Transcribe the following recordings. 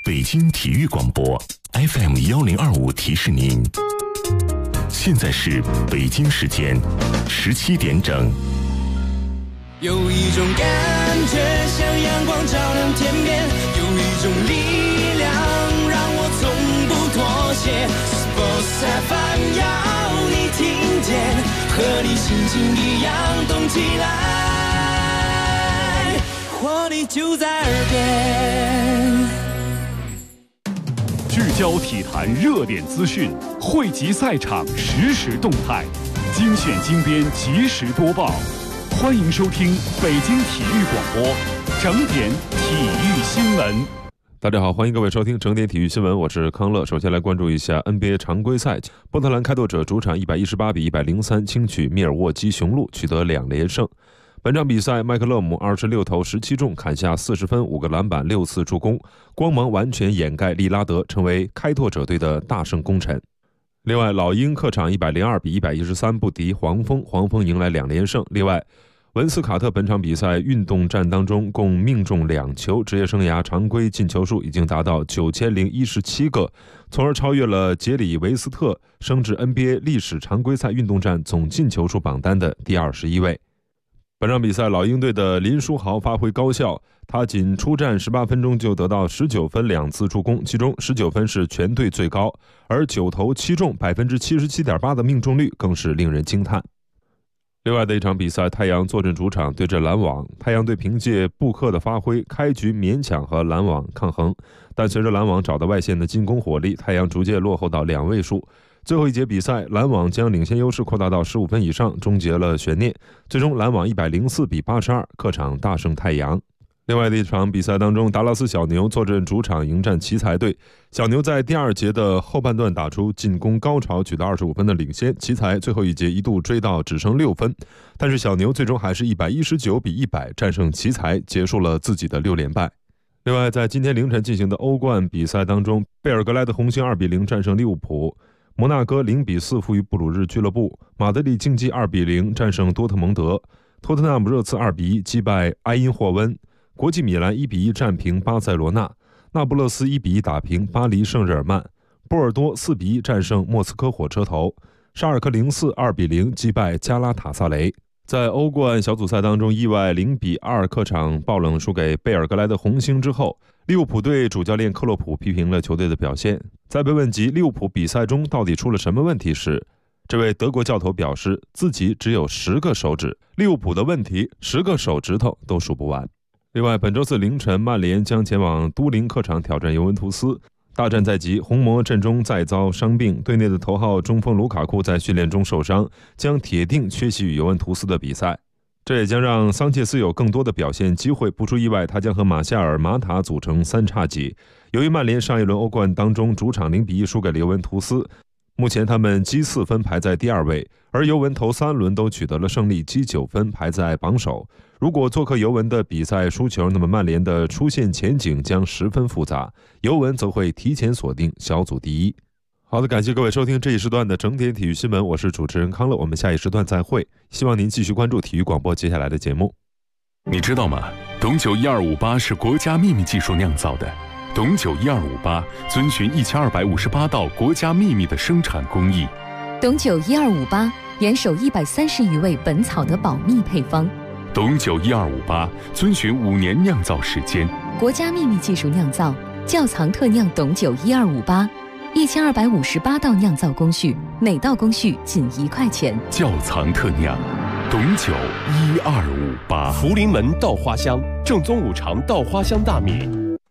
北京体育广播 FM1025提示您，现在是北京时间17点整。 有一种感觉像阳光照亮天边，有一种力量让我从不妥协。Sports FM 要你听见，和你心情一样动起来，活力就在耳边。 聚焦体坛热点资讯，汇集赛场实时动态，精选精编及时播报。欢迎收听北京体育广播整点体育新闻。 大家好，欢迎各位收听整点体育新闻，我是康乐。首先来关注一下 NBA 常规赛，波特兰开拓者主场118比103轻取密尔沃基雄鹿，取得2连胜。本场比赛，麦克勒姆26投17中，砍下40分、5个篮板、6次助攻，光芒完全掩盖利拉德，成为开拓者队的大胜功臣。另外，老鹰客场102比113不敌黄蜂，黄蜂迎来2连胜。另外，文斯卡特本场比赛运动战当中共命中2球，职业生涯常规进球数已经达到9017个，从而超越了杰里维斯特，升至 NBA 历史常规赛运动战总进球数榜单的第21位。本场比赛，老鹰队的林书豪发挥高效，他仅出战18分钟就得到19分2次助攻，其中19分是全队最高，而9投7中 77.8% 的命中率更是令人惊叹。另外的一场比赛，太阳坐镇主场对阵篮网，太阳队凭借布克的发挥，开局勉强和篮网抗衡，但随着篮网找到外线的进攻火力，太阳逐渐落后到2位数。最后一节比赛，篮网将领先优势扩大到15分以上，终结了悬念。最终篮网104比82客场大胜太阳。另外的一场比赛当中，达拉斯小牛坐镇主场迎战奇才队，小牛在第2节的后半段打出进攻高潮，取得25分的领先，奇才最后一节一度追到只剩6分，但是小牛最终还是119比100战胜奇才，结束了自己的6连败。另外，在今天凌晨进行的欧冠比赛当中，贝尔格莱德红星2比0战胜利物浦，摩纳哥0比4负于布鲁日俱乐部，马德里竞技2比0战胜多特蒙德，托特纳姆热刺2比1击败埃因霍温，国际米兰1比1战平巴塞罗那，那不勒斯1比1打平巴黎圣日耳曼，波尔多4比1战胜莫斯科火车头，沙尔克04 2比0击败加拉塔萨雷。在欧冠小组赛当中，意外0比2客场爆冷输给贝尔格莱德红星之后，利物浦队主教练克洛普批评了球队的表现。在被问及利物浦比赛中到底出了什么问题时，这位德国教头表示自己只有10个手指，利物浦的问题10个手指头都数不完。另外，本周四凌晨，曼联将前往都灵客场挑战尤文图斯。大战在即，红魔阵中再遭伤病，队内的头号中锋卢卡库在训练中受伤，将铁定缺席与尤文图斯的比赛。这也将让桑切斯有更多的表现机会，不出意外，他将和马夏尔、马塔组成3叉戟。由于曼联上一轮欧冠当中主场0比1输给了尤文图斯，目前他们积4分排在第2位，而尤文头3轮都取得了胜利，积9分排在榜首。如果做客尤文的比赛输球，那么曼联的出线前景将十分复杂，尤文则会提前锁定小组第1。好的，感谢各位收听这一时段的整点体育新闻，我是主持人康乐，我们下一时段再会。希望您继续关注体育广播接下来的节目。 你知道吗？董酒1258是国家秘密技术酿造的。董酒1258遵循1258道国家秘密的生产工艺。 董酒1258严守130余味本草的保密配方。 董酒1258遵循5年酿造时间， 国家秘密技术酿造，窖藏特酿董酒1258，1258道酿造工序，每道工序仅1块钱。 窖藏特酿，董酒1258。 福临门稻花香，正宗五常稻花香大米。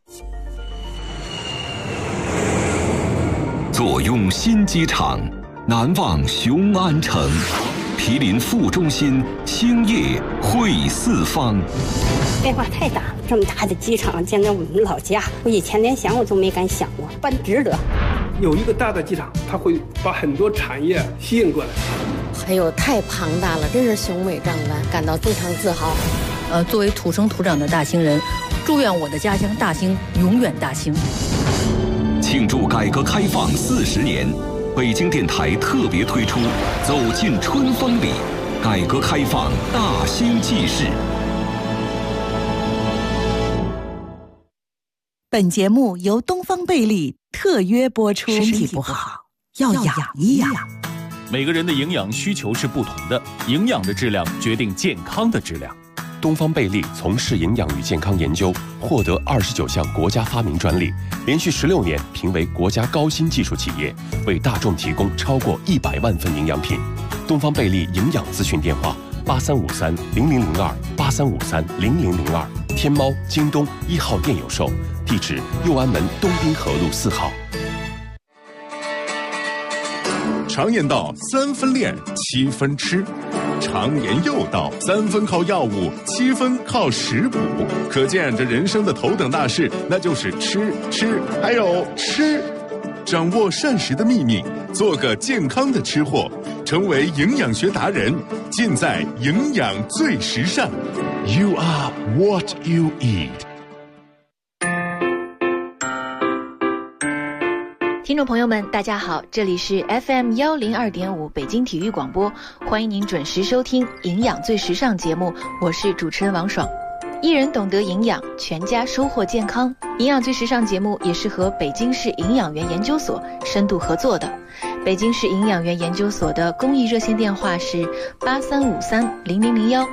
坐拥新机场，难忘雄安城。毗邻副中心，兴业汇四方。 变化太大了，这么大的机场建在我们老家，我以前连想我都没敢想过，办值得。 有一个大的机场，它会把很多产业吸引过来。 哎呦，太庞大了，真是雄伟壮观，感到非常自豪。 作为土生土长的大兴人，祝愿我的家乡大兴永远大兴。 庆祝改革开放40年。北京电台特别推出《走进春风里》，改革开放大兴纪事。 本节目由东方贝利特约播出。身体不好要养一养。 每个人的营养需求是不同的，营养的质量决定健康的质量。东方贝利从事营养与健康研究，获得29项国家发明专利，连续16年评为国家高新技术企业，为大众提供超过100万份营养品。东方贝利营养咨询电话83530002，83530002，天猫、京东1号店有售，地址右安门东滨河路4号。 常言道3分练7分吃，常言又道3分靠药物7分靠食补，可见这人生的头等大事那就是吃还有吃。掌握膳食的秘密，做个健康的吃货，成为营养学达人，尽在营养最时尚。 You are what you eat。 听众朋友们大家好，这里是 FM102.5 北京体育广播，欢迎您准时收听营养最时尚节目，我是主持人王爽。一人懂得营养，全家收获健康。营养最时尚节目也是和北京市营养员研究所深度合作的。北京市营养员研究所的公益热线电话是83530001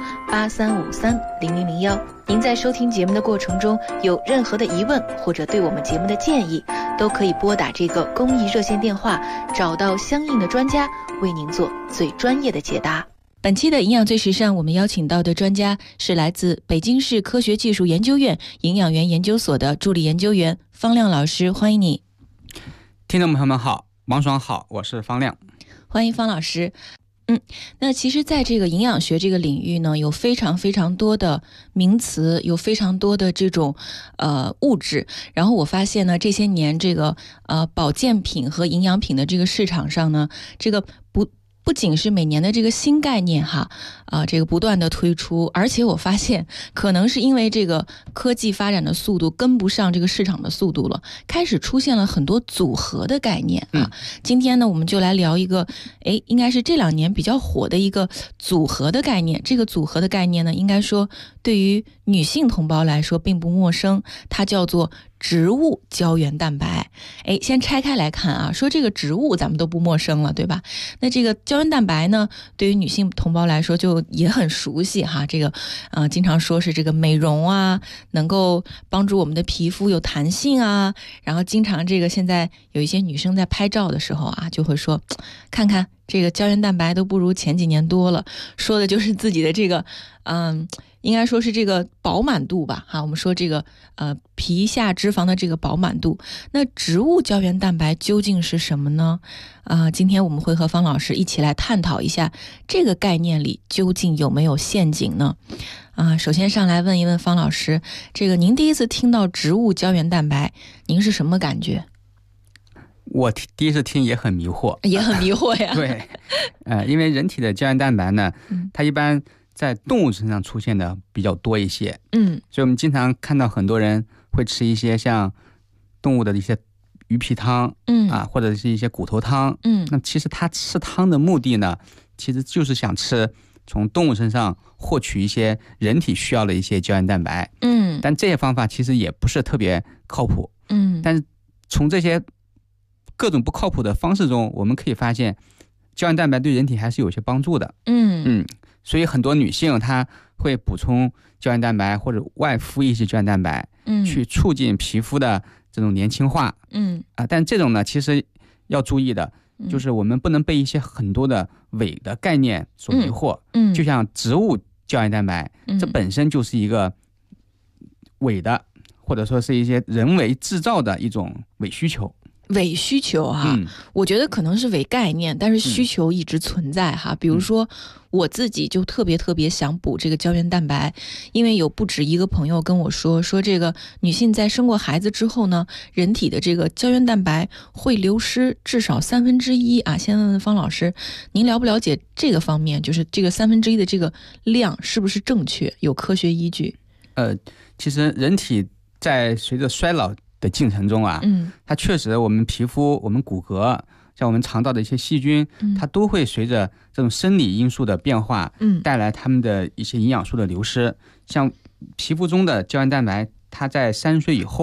83530001。您在收听节目的过程中有任何的疑问或者对我们节目的建议，都可以拨打这个公益热线电话，找到相应的专家为您做最专业的解答。本期的营养最时尚，我们邀请到的专家是来自北京市科学技术研究院营养员研究所的助理研究员方亮老师，欢迎你。 听众朋友们好，王爽好，我是方亮， 欢迎方老师。那其实在这个营养学这个领域呢，有非常非常多的名词，有非常多的这种物质，然后我发现呢，这些年这个保健品和营养品的这个市场上呢，这个不仅是每年的这个新概念这个不断的推出，而且我发现可能是因为这个科技发展的速度跟不上这个市场的速度了，开始出现了很多组合的概念今天呢，我们就来聊一个应该是这2年比较火的一个组合的概念。这个组合的概念呢，应该说对于女性同胞来说并不陌生，它叫做植物胶原蛋白。先拆开来看说这个植物咱们都不陌生了，对吧？那这个胶原蛋白呢，对于女性同胞来说就也很熟悉这个经常说是这个美容能够帮助我们的皮肤有弹性然后经常这个现在有一些女生在拍照的时候就会说，看看这个胶原蛋白都不如前几年多了，说的就是自己的这个应该说是这个饱满度吧我们说这个皮下脂肪的这个饱满度。那植物胶原蛋白究竟是什么呢？今天我们会和方老师一起来探讨一下这个概念里究竟有没有陷阱呢？首先上来问一问方老师，这个您第一次听到植物胶原蛋白，您是什么感觉？ 我第一次听也很迷惑， 也很迷惑呀。 对，因为人体的胶原蛋白呢，它一般在动物身上出现的比较多一些，所以我们经常看到很多人会吃一些像动物的一些鱼皮汤，或者是一些骨头汤，那其实它吃汤的目的呢，其实就是想吃从动物身上获取一些人体需要的一些胶原蛋白，但这些方法其实也不是特别靠谱，但是从这些各种不靠谱的方式中，我们可以发现胶原蛋白对人体还是有些帮助的，所以很多女性她会补充胶原蛋白或者外敷一些胶原蛋白，去促进皮肤的这种年轻化，但这种呢其实要注意的，就是我们不能被一些很多的伪的概念所迷惑，就像植物胶原蛋白，这本身就是一个伪的，或者说是一些人为制造的一种伪需求。 伪需求我觉得可能是伪概念，但是需求一直存在比如说我自己就特别想补这个胶原蛋白，因为有不止一个朋友跟我说这个女性在生过孩子之后呢，人体的这个胶原蛋白会流失至少1/3先问问方老师，您了不了解这个方面，就是这个1/3的这个量是不是正确，有科学依据？ 其实人体在随着衰老的进程中它确实我们皮肤、我们骨骼、像我们肠道的一些细菌，它都会随着这种生理因素的变化，带来它们的一些营养素的流失。像皮肤中的胶原蛋白，它在30岁以后，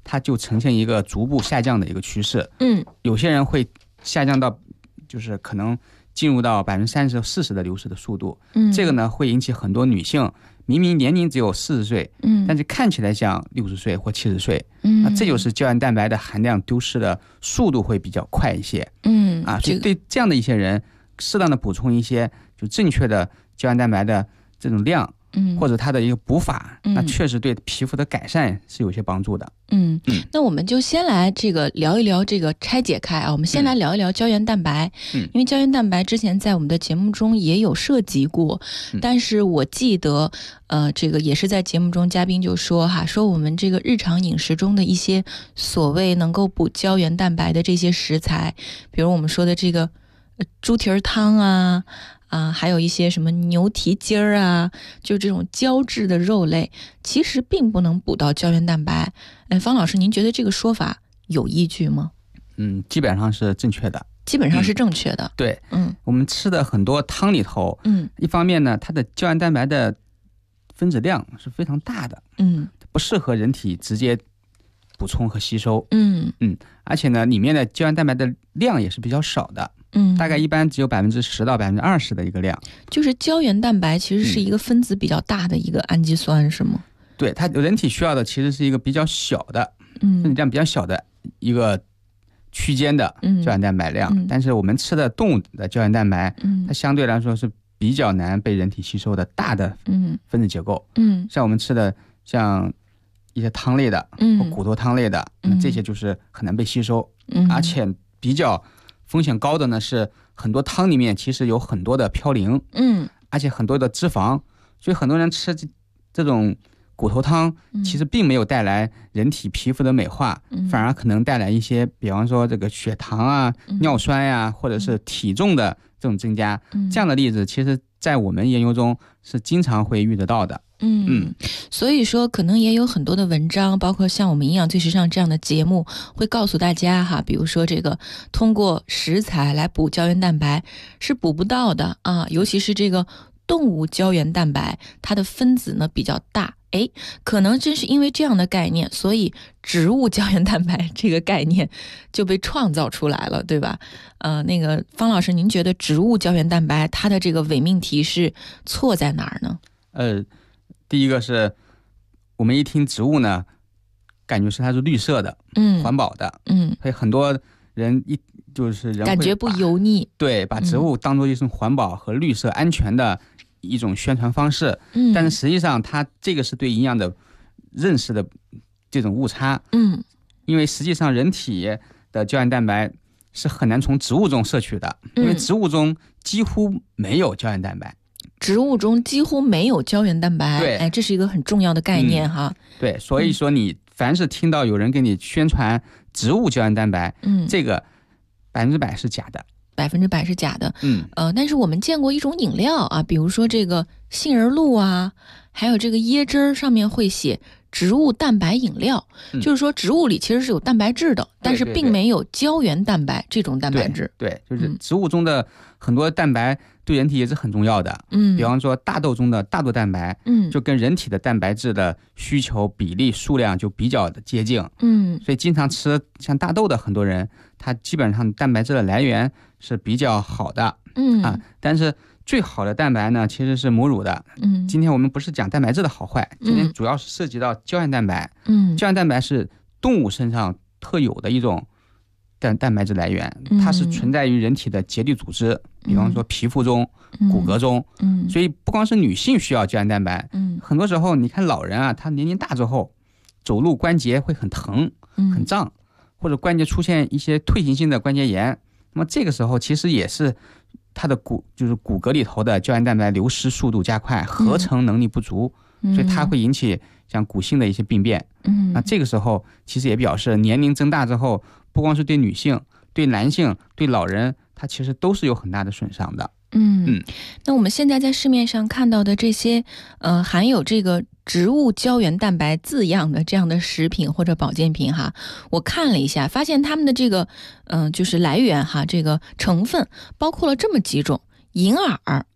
它就呈现一个逐步下降的一个趋势。有些人会下降到就是可能进入到30%、40%的流失的速度。这个呢会引起很多女性明明年龄只有40岁，但是看起来像60岁或70岁。那这就是胶原蛋白的含量丢失的速度会比较快一些。所以对这样的一些人，适当的补充一些就正确的胶原蛋白的这种量，或者它的一个补法，那确实对皮肤的改善是有些帮助的。 那我们就先来这个聊一聊这个拆解开啊，我们先来聊一聊胶原蛋白。因为胶原蛋白之前在我们的节目中也有涉及过，但是我记得这个也是在节目中嘉宾就说说我们这个日常饮食中的一些所谓能够补胶原蛋白的这些食材，比如我们说的这个猪蹄儿汤还有一些什么牛蹄筋儿啊，就这种胶质的肉类，其实并不能补到胶原蛋白。方老师，您觉得这个说法有依据吗？ 基本上是正确的。 基本上是正确的。 对，我们吃的很多汤里头，一方面呢，它的胶原蛋白的分子量是非常大的，不适合人体直接补充和吸收。而且呢，里面的胶原蛋白的量也是比较少的。大概一般只有10%到20%的一个量。就是胶原蛋白其实是一个分子比较大的一个氨基酸，是吗？对，它人体需要的其实是一个比较小的，分子量比较小的一个区间的胶原蛋白量。但是我们吃的动物的胶原蛋白，它相对来说是比较难被人体吸收的大的分子结构。像我们吃的像一些汤类的，或骨头汤类的，这些就是很难被吸收。而且比较风险高的呢是很多汤里面其实有很多的嘌呤，而且很多的脂肪，所以很多人吃这种骨头汤其实并没有带来人体皮肤的美化，反而可能带来一些比方说这个血糖尿酸呀，或者是体重的这种增加。这样的例子其实在我们研究中是经常会遇得到的。所以说可能也有很多的文章，包括像我们营养最时尚这样的节目，会告诉大家比如说这个通过食材来补胶原蛋白是补不到的尤其是这个动物胶原蛋白，它的分子呢比较大。可能正是因为这样的概念，所以植物胶原蛋白这个概念就被创造出来了，对吧？那个方老师，您觉得植物胶原蛋白它的这个伪命题是错在哪儿呢？第一个是我们一听植物呢，感觉是它是绿色的，环保的，所以很多人就是人感觉不油腻，对，把植物当作一种环保和绿色安全的一种宣传方式。但是实际上它这个是对营养的认识的这种误差。因为实际上人体的胶原蛋白是很难从植物中摄取的，因为植物中几乎没有胶原蛋白。植物中几乎没有胶原蛋白，对，这是一个很重要的概念哈。对，所以说你凡是听到有人给你宣传植物胶原蛋白，这个100%是假的，100%是假的。但是我们见过一种饮料比如说这个杏仁露还有这个椰汁上面会写植物蛋白饮料，就是说植物里其实是有蛋白质的，但是并没有胶原蛋白这种蛋白质。对，就是植物中的很多蛋白对人体也是很重要的。比方说大豆中的大豆蛋白，就跟人体的蛋白质的需求比例数量就比较的接近。所以经常吃像大豆的很多人，他基本上蛋白质的来源是比较好的。但是最好的蛋白呢其实是母乳的。今天我们不是讲蛋白质的好坏，今天主要是涉及到胶原蛋白。胶原蛋白是动物身上特有的一种蛋白质来源，它是存在于人体的结缔组织，比方说皮肤中、骨骼中。所以不光是女性需要胶原蛋白，很多时候你看老人他年龄大之后走路关节会很疼、很胀，或者关节出现一些退行性的关节炎，那么这个时候其实也是它的就是骨骼里头的胶原蛋白流失速度加快，合成能力不足，所以它会引起像骨性的一些病变。那这个时候其实也表示年龄增大之后，不光是对女性、对男性、对老人，它其实都是有很大的损伤的。那我们现在在市面上看到的这些含有这个植物胶原蛋白字样的这样的食品或者保健品我看了一下，发现它们的这个就是来源这个成分包括了这么几种：银耳、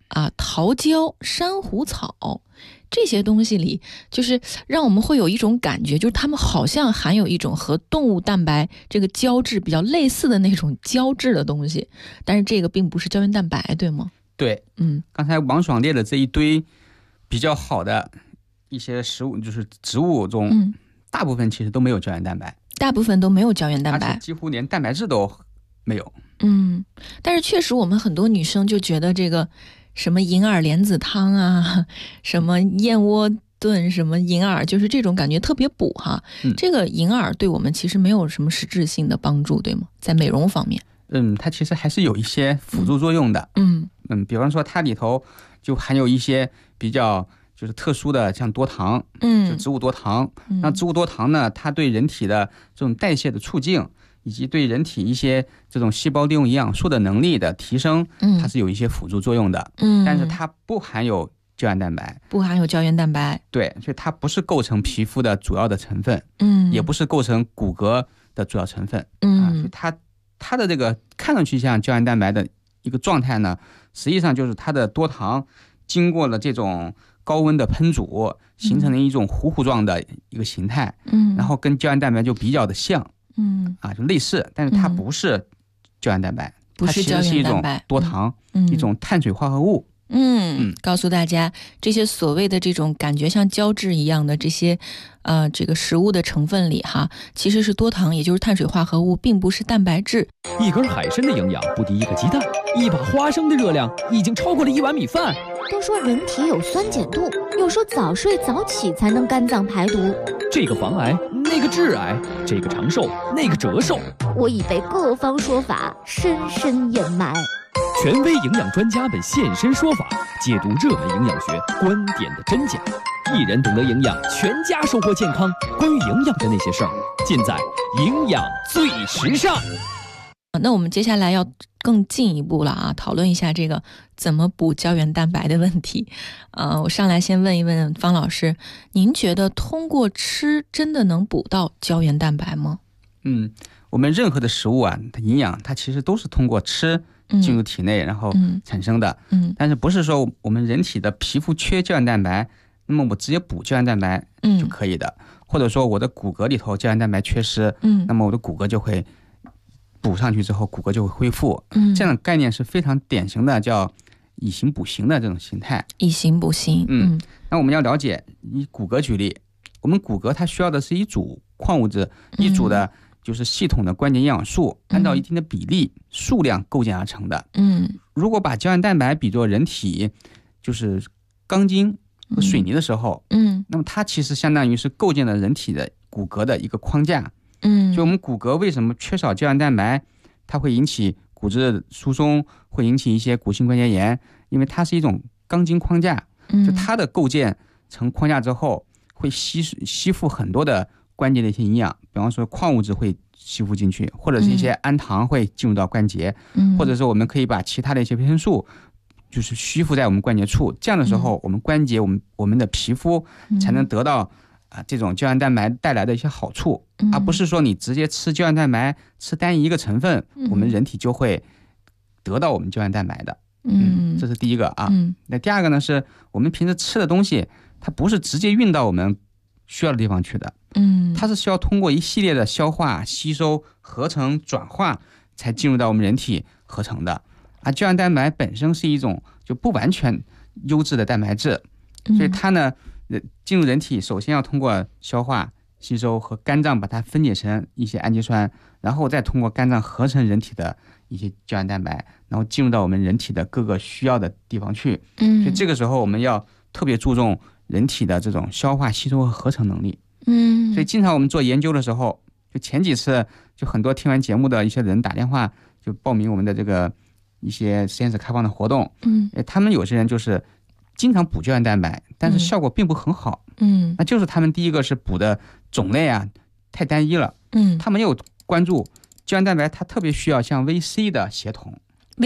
桃胶、珊瑚草这些东西里，就是让我们会有一种感觉，就是它们好像含有一种和动物蛋白这个胶质比较类似的那种胶质的东西，但是这个并不是胶原蛋白，对吗？ 对，刚才王爽列的这一堆比较好的一些食物，就是植物中，大部分其实都没有胶原蛋白， 大部分都没有胶原蛋白， 而且几乎连蛋白质都没有。 但是确实我们很多女生就觉得这个什么银耳莲子汤啊，什么燕窝炖什么银耳，就是这种感觉特别补哈。这个银耳对我们其实没有什么实质性的帮助，对吗？在美容方面， 它其实还是有一些辅助作用的。比方说它里头就含有一些比较就是特殊的，像多糖，就植物多糖。那植物多糖呢，它对人体的这种代谢的促进，以及对人体一些这种细胞利用营养素的能力的提升，它是有一些辅助作用的。但是它不含有胶原蛋白，对，所以它不是构成皮肤的主要的成分，也不是构成骨骼的主要成分。所以它的这个看上去像胶原蛋白的一个状态呢，实际上就是它的多糖经过了这种高温的烹煮，形成了一种糊糊状的一个形态，然后跟胶原蛋白就比较的像，就类似，但是它不是胶原蛋白，它其实是一种多糖，一种碳水化合物。 告诉大家，这些所谓的这种感觉像胶质一样的这些这个食物的成分里哈，其实是多糖，也就是碳水化合物，并不是蛋白质。 一根海参的营养不敌一个鸡蛋，一把花生的热量已经超过了1碗米饭。 都说人体有酸碱度，又说早睡早起才能肝脏排毒， 这个防癌，那个致癌，这个长寿，那个折寿。 我已被各方说法深深掩埋。 权威营养专家们现身说法，解读热门营养学观点的真假。一人懂得营养，全家收获健康。关于营养的那些事儿，尽在营养最时尚。 那我们接下来要更进一步了讨论一下这个怎么补胶原蛋白的问题。我上来先问一问方老师，您觉得通过吃真的能补到胶原蛋白吗？ 我们任何的食物它营养它其实都是通过吃进入体内然后产生的。但是不是说我们人体的皮肤缺胶原蛋白，那么我直接补胶原蛋白就可以的，或者说我的骨骼里头胶原蛋白缺失，那么我的骨骼就会补上去之后骨骼就会恢复。这样的概念是非常典型的，叫以形补形的这种形态。 以形补形。 那我们要了解，以骨骼举例，我们骨骼它需要的是一组矿物质，一组的就是系统的关键营养素，按照一定的比例数量构建而成的。如果把胶原蛋白比作人体就是钢筋和水泥的时候，那么它其实相当于是构建了人体的骨骼的一个框架。就我们骨骼为什么缺少胶原蛋白，它会引起骨质疏松，会引起一些骨性关节炎，因为它是一种钢筋框架，就它的构建成框架之后，会吸附很多的关节的一些营养，比方说矿物质会吸附进去，或者是一些氨糖会进入到关节，或者是我们可以把其他的一些维生素就是吸附在我们关节处，这样的时候我们关节我们的皮肤才能得到这种胶原蛋白带来的一些好处，而不是说你直接吃胶原蛋白吃单一个成分，我们人体就会得到我们胶原蛋白的。这是第一个那第二个呢，是我们平时吃的东西它不是直接运到我们需要的地方去的，它是需要通过一系列的消化、吸收、合成、转化才进入到我们人体合成的。而胶原蛋白本身是一种就不完全优质的蛋白质，所以它呢进入人体首先要通过消化、吸收和肝脏把它分解成一些氨基酸，然后再通过肝脏合成人体的一些胶原蛋白，然后进入到我们人体的各个需要的地方去。所以这个时候我们要特别注重人体的这种消化、吸收和合成能力。所以经常我们做研究的时候，就前几次就很多听完节目的一些人打电话就报名我们的这个一些实验室开放的活动。他们有些人就是经常补胶原蛋白，但是效果并不很好。那就是他们第一个是补的种类太单一了。他没有关注胶原蛋白它特别需要像 VC 的协同。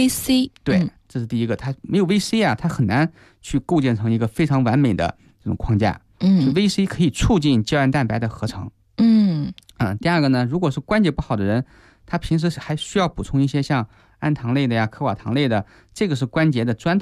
VC 对，这是第一个，它没有 VC 它很难去构建成一个非常完美的这种框架。VC 可以促进胶原蛋白的合成。第二个呢，如果是关节不好的人，他平时还需要补充一些像氨糖类的呀、科瓦糖类的，这个是关节的砖头。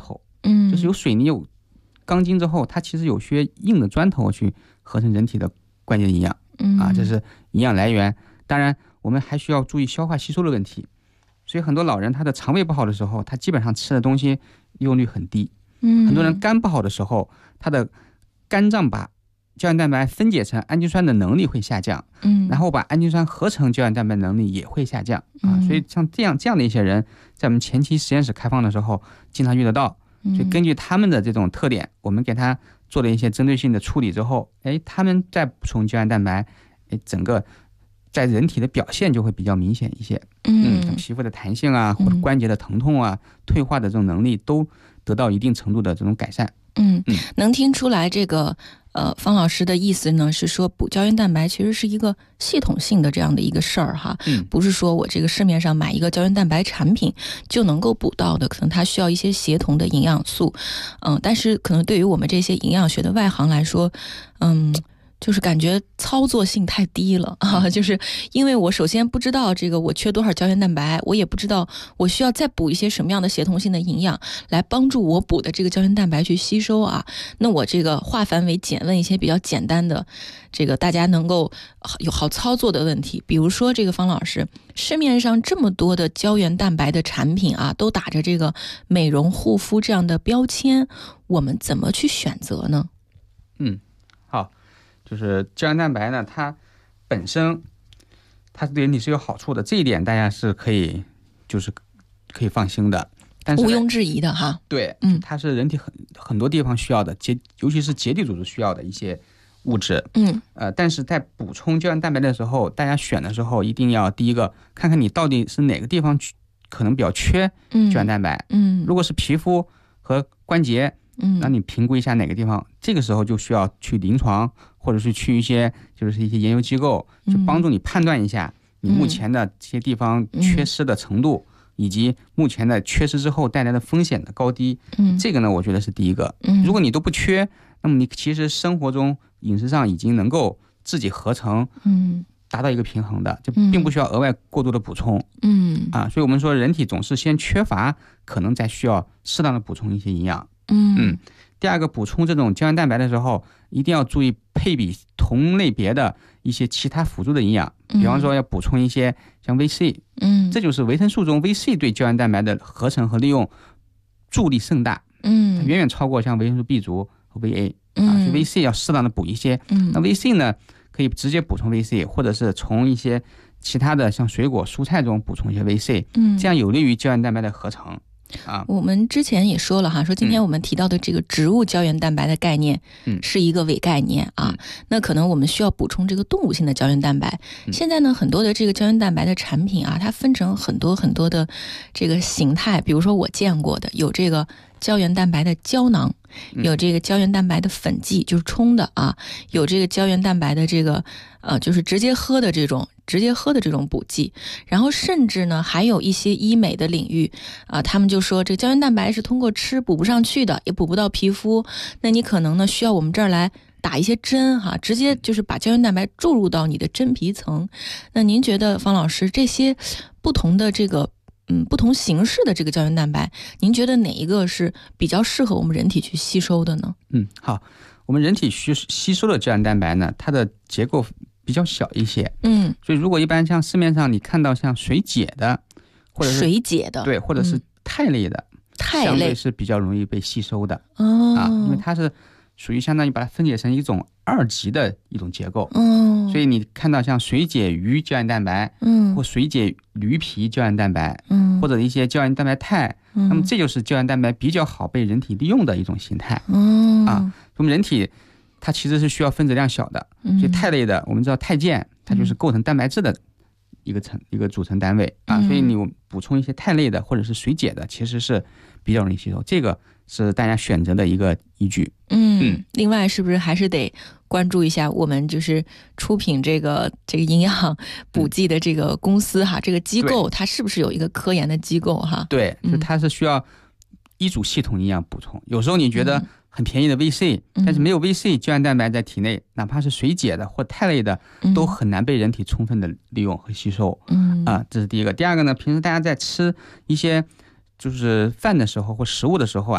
就是有水泥有钢筋之后，它其实有些硬的砖头去合成人体的关键营养这是营养来源。当然我们还需要注意消化吸收的问题，所以很多老人他的肠胃不好的时候，他基本上吃的东西利用率很低。很多人肝不好的时候，他的肝脏把胶原蛋白分解成氨基酸的能力会下降，然后把氨基酸合成胶原蛋白能力也会下降所以像这样的一些人，在我们前期实验室开放的时候经常遇得到。就根据他们的这种特点，我们给他做了一些针对性的处理之后，他们再补充胶原蛋白，整个在人体的表现就会比较明显一些。皮肤的弹性啊，或者关节的疼痛啊，退化的这种能力都得到一定程度的这种改善。 能听出来这个方老师的意思呢，是说补胶原蛋白其实是一个系统性的这样的一个事儿哈，不是说我这个市面上买一个胶原蛋白产品就能够补到的，可能它需要一些协同的营养素。但是可能对于我们这些营养学的外行来说，就是感觉操作性太低了就是因为我首先不知道这个我缺多少胶原蛋白，我也不知道我需要再补一些什么样的协同性的营养来帮助我补的这个胶原蛋白去吸收那我这个化繁为简，问一些比较简单的这个大家能够有好操作的问题。比如说这个方老师，市面上这么多的胶原蛋白的产品都打着这个美容护肤这样的标签，我们怎么去选择呢？ 好，就是胶原蛋白呢，它本身它对人体是有好处的，这一点大家是可以放心的，但是毋庸置疑的哈。 对，它是人体很多地方需要的，尤其是结缔组织需要的一些物质。但是在补充胶原蛋白的时候，大家选的时候一定要第一个看看你到底是哪个地方可能比较缺胶原蛋白。如果是皮肤和关节，那你评估一下哪个地方，这个时候就需要去临床或者是去一些研究机构去帮助你判断一下你目前的这些地方缺失的程度，以及目前的缺失之后带来的风险的高低。这个呢，我觉得是第一个。如果你都不缺，那么你其实生活中饮食上已经能够自己合成，达到一个平衡的，就并不需要额外过度的补充。所以我们说人体总是先缺乏，可能再需要适当的补充一些营养。第二个，补充这种胶原蛋白的时候，一定要注意配比同类别的一些其他辅助的营养，比方说要补充一些像 VC，这就是维生素中 VC 对胶原蛋白的合成和利用助力甚大，远远超过像维生素 B 族和 VA，所以 VC 要适当的补一些。那 VC 呢，可以直接补充 VC， 或者是从一些其他的像水果、蔬菜中补充一些 VC，这样有利于胶原蛋白的合成。 我们之前也说了哈，说今天我们提到的这个植物胶原蛋白的概念是一个伪概念那可能我们需要补充这个动物性的胶原蛋白。现在呢，很多的这个胶原蛋白的产品它分成很多很多的这个形态，比如说我见过的有这个胶原蛋白的胶囊，有这个胶原蛋白的粉剂，就是冲的有这个胶原蛋白的这个就是直接喝的这种补剂。然后甚至呢，还有一些医美的领域他们就说这个胶原蛋白是通过吃补不上去的，也补不到皮肤，那你可能呢需要我们这儿来打一些针直接就是把胶原蛋白注入到你的真皮层。那您觉得方老师，这些不同的这个不同形式的这个胶原蛋白，您觉得哪一个是比较适合我们人体去吸收的呢？ 好，我们人体吸收的胶原蛋白呢，它的结构比较小一些，所以如果一般像市面上你看到像水解的，或者是水解的， 对，或者是肽类的，相对是比较容易被吸收的因为它是属于相当于把它分解成一种二级的一种结构，所以你看到像水解鱼胶原蛋白，或水解驴皮胶原蛋白，或者一些胶原蛋白肽，那么这就是胶原蛋白比较好被人体利用的一种形态我们人体它其实是需要分子量小的，所以肽类的我们知道肽键它就是构成蛋白质的一个组成单位所以你补充一些肽类的或者是水解的，其实是比较容易吸收，这个是大家选择的一个依据。 另外是不是还是得关注一下我们就是出品这个营养补剂的这个公司这个机构它是不是有一个科研的机构对，就它是需要一组系统营养补充。有时候你觉得很便宜的 VC，但是没有 VC 胶原蛋白在体内，哪怕是水解的或肽类的，都很难被人体充分的利用和吸收这是第一个。第二个呢，平时大家在吃一些就是饭的时候或食物的时候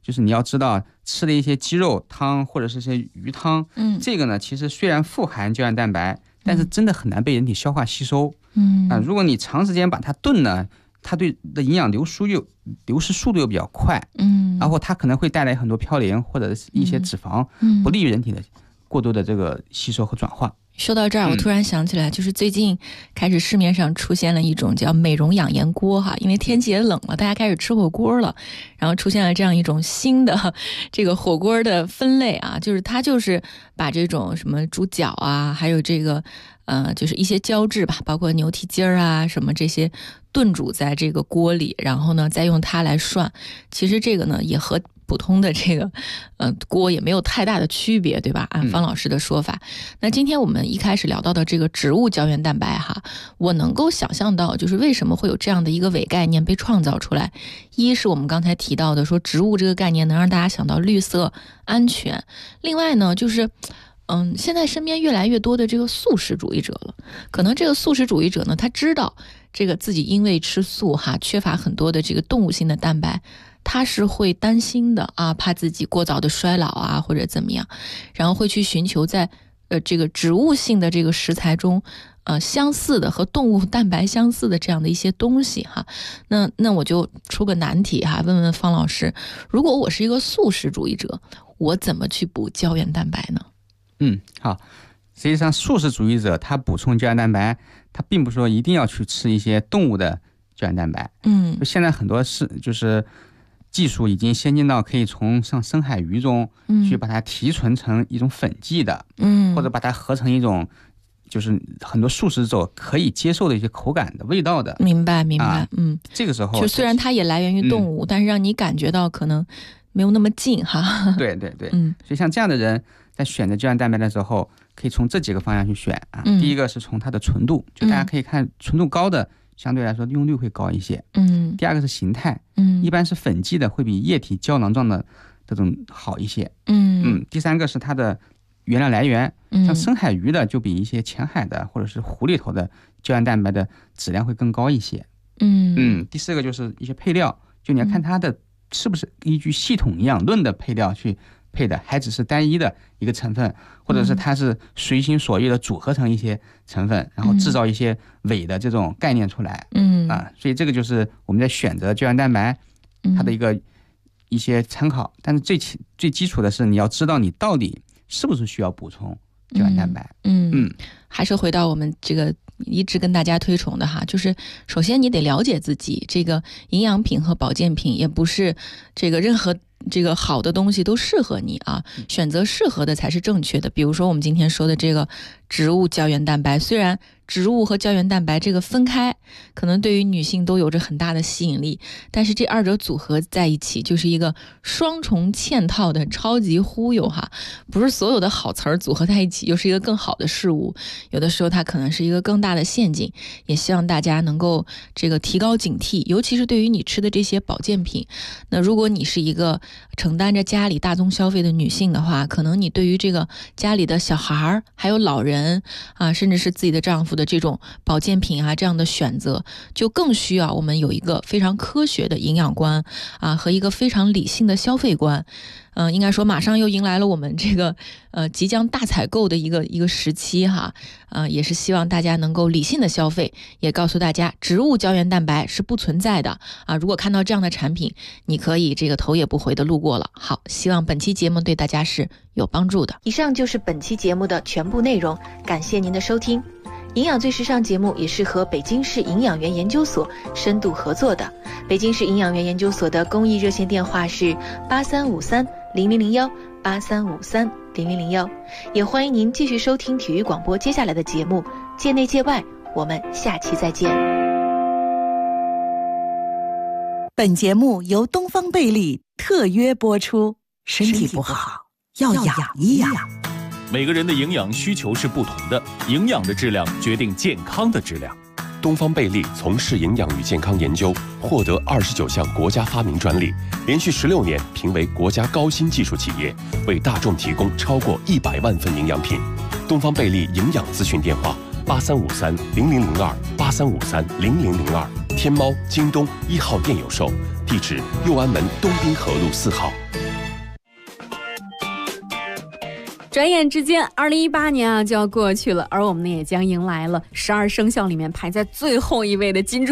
就是你要知道吃的一些鸡肉汤或者是一些鱼汤，这个呢其实虽然富含胶原蛋白，但是真的很难被人体消化吸收。如果你长时间把它炖呢，它对的营养流失速度又比较快，然后它可能会带来很多嘌呤或者一些脂肪，不利于人体的过多的这个吸收和转化。 说到这儿，我突然想起来，就是最近开始市面上出现了一种叫美容养颜锅哈，因为天气也冷了，大家开始吃火锅了，然后出现了这样一种新的这个火锅的分类啊，就是它就是把这种什么猪脚啊，还有这个就是一些胶质吧，包括牛蹄筋啊什么这些炖煮在这个锅里，然后呢再用它来涮。其实这个呢也和普通的这个锅也没有太大的区别，对吧？按方老师的说法。那今天我们一开始聊到的这个植物胶原蛋白哈，我能够想象到就是为什么会有这样的一个伪概念被创造出来。一是我们刚才提到的说植物这个概念能让大家想到绿色安全，另外呢就是现在身边越来越多的这个素食主义者了，可能这个素食主义者呢他知道这个自己因为吃素哈缺乏很多的这个动物性的蛋白，他是会担心的啊，怕自己过早的衰老啊或者怎么样，然后会去寻求在这个植物性的这个食材中相似的和动物蛋白相似的这样的一些东西哈。那我就出个难题哈，问问方老师，如果我是一个素食主义者，我怎么去补胶原蛋白呢？ 好，实际上素食主义者他补充胶原蛋白，他并不是说一定要去吃一些动物的胶原蛋白。现在很多就是技术已经先进到可以从像深海鱼中去把它提纯成一种粉剂的，或者把它合成一种就是很多素食者可以接受的一些口感的味道的。 明白这个时候就虽然它也来源于动物，但是让你感觉到可能没有那么近哈。 对，所以像这样的人在选择胶原蛋白的时候，可以从这几个方向去选啊。第一个是从它的纯度，就大家可以看纯度高的相对来说用率会高一些。第二个是形态，一般是粉剂的会比液体胶囊状的这种好一些。第三个是它的原料来源，像深海鱼的就比一些浅海的或者是湖里头的胶原蛋白的质量会更高一些。第四个就是一些配料，就你要看它的是不是依据系统营养论的配料去配的，还只是单一的一个成分，或者是它是随心所欲的组合成一些成分，然后制造一些伪的这种概念出来。所以这个就是我们在选择胶原蛋白它的一些参考。但是最基础的是你要知道你到底是不是需要补充胶原蛋白。 还是回到我们这个一直跟大家推崇的哈，就是首先你得了解自己，这个营养品和保健品也不是这个任何这个好的东西都适合你啊，选择适合的才是正确的。比如说我们今天说的这个植物胶原蛋白，虽然植物和胶原蛋白这个分开可能对于女性都有着很大的吸引力，但是这二者组合在一起就是一个双重嵌套的超级忽悠哈。不是所有的好词儿组合在一起又是一个更好的事物，有的时候它可能是一个更大的陷阱。也希望大家能够这个提高警惕，尤其是对于你吃的这些保健品。那如果你是一个承担着家里大宗消费的女性的话，可能你对于这个家里的小孩还有老人啊，甚至是自己的丈夫的这种保健品啊，这样的选择就更需要我们有一个非常科学的营养观啊，和一个非常理性的消费观。应该说马上又迎来了我们这个即将大采购的一个时期哈。也是希望大家能够理性的消费，也告诉大家植物胶原蛋白是不存在的啊。如果看到这样的产品，你可以这个头也不回的路过了。好，希望本期节目对大家是有帮助的。 以上就是本期节目的全部内容，感谢您的收听。营养最时尚节目也是和北京市营养员研究所深度合作的。北京市营养员研究所的公益热线电话是83530001 83530001，也欢迎您继续收听体育广播接下来的节目，界内界外，我们下期再见。 本节目由东方贝利特约播出，身体不好要养一养。 每个人的营养需求是不同的，营养的质量决定健康的质量。 东方贝利从事营养与健康研究，获得29项国家发明专利，连续16年评为国家高新技术企业，为大众提供超过100万份营养品。东方贝利营养咨询电话：83530002 83530002。 天猫、京东1号店有售，地址右安门东滨河路4号。 转眼之间，2018年就要过去了，而我们呢也将迎来了12生肖里面排在最后一位的金猪